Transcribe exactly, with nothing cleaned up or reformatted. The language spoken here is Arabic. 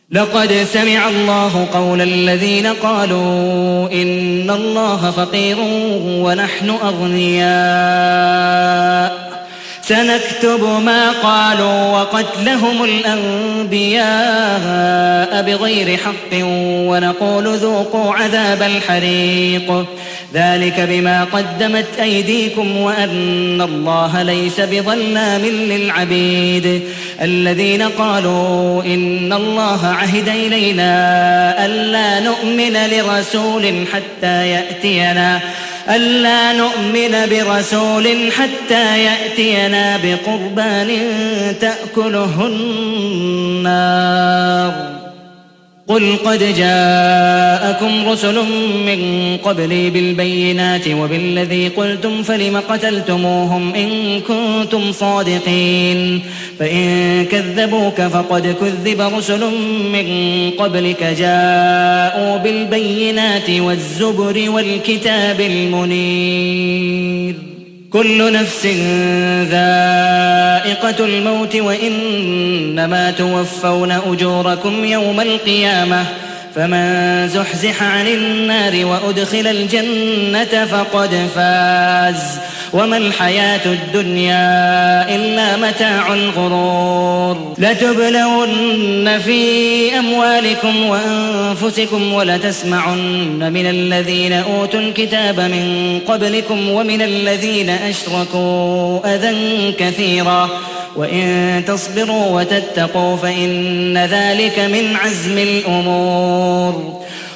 لقد سمع الله قول الذين قالوا إن الله فقير ونحن أغنياء سنكتب ما قالوا وقتلهم الأنبياء بغير حق ونقول ذوقوا عذاب الحريق ذلك بما قدمت أيديكم وأن الله ليس بظلام للعبيد الذين قالوا إن الله عهد إلينا ألا نؤمن لرسول حتى يأتينا ألا نؤمن برسول حتى يأتينا بقربان تأكله النار قل قد جاءكم رسل من قبلي بالبينات وبالذي قلتم فلم قتلتموهم إن كنتم صادقين فإن كذبوك فقد كذب رسل من قبلك جاءوا بالبينات والزبر والكتاب المنير كل نفس ذائقة الموت وإنما توفون أجوركم يوم القيامة فمن زحزح عن النار وأدخل الجنة فقد فاز وما الحياة الدنيا إلا متاع الغرور لتبلون في أموالكم وأنفسكم ولتسمعن من الذين أوتوا الكتاب من قبلكم ومن الذين أشركوا أذى كثيرا وإن تصبروا وتتقوا فإن ذلك من عزم الأمور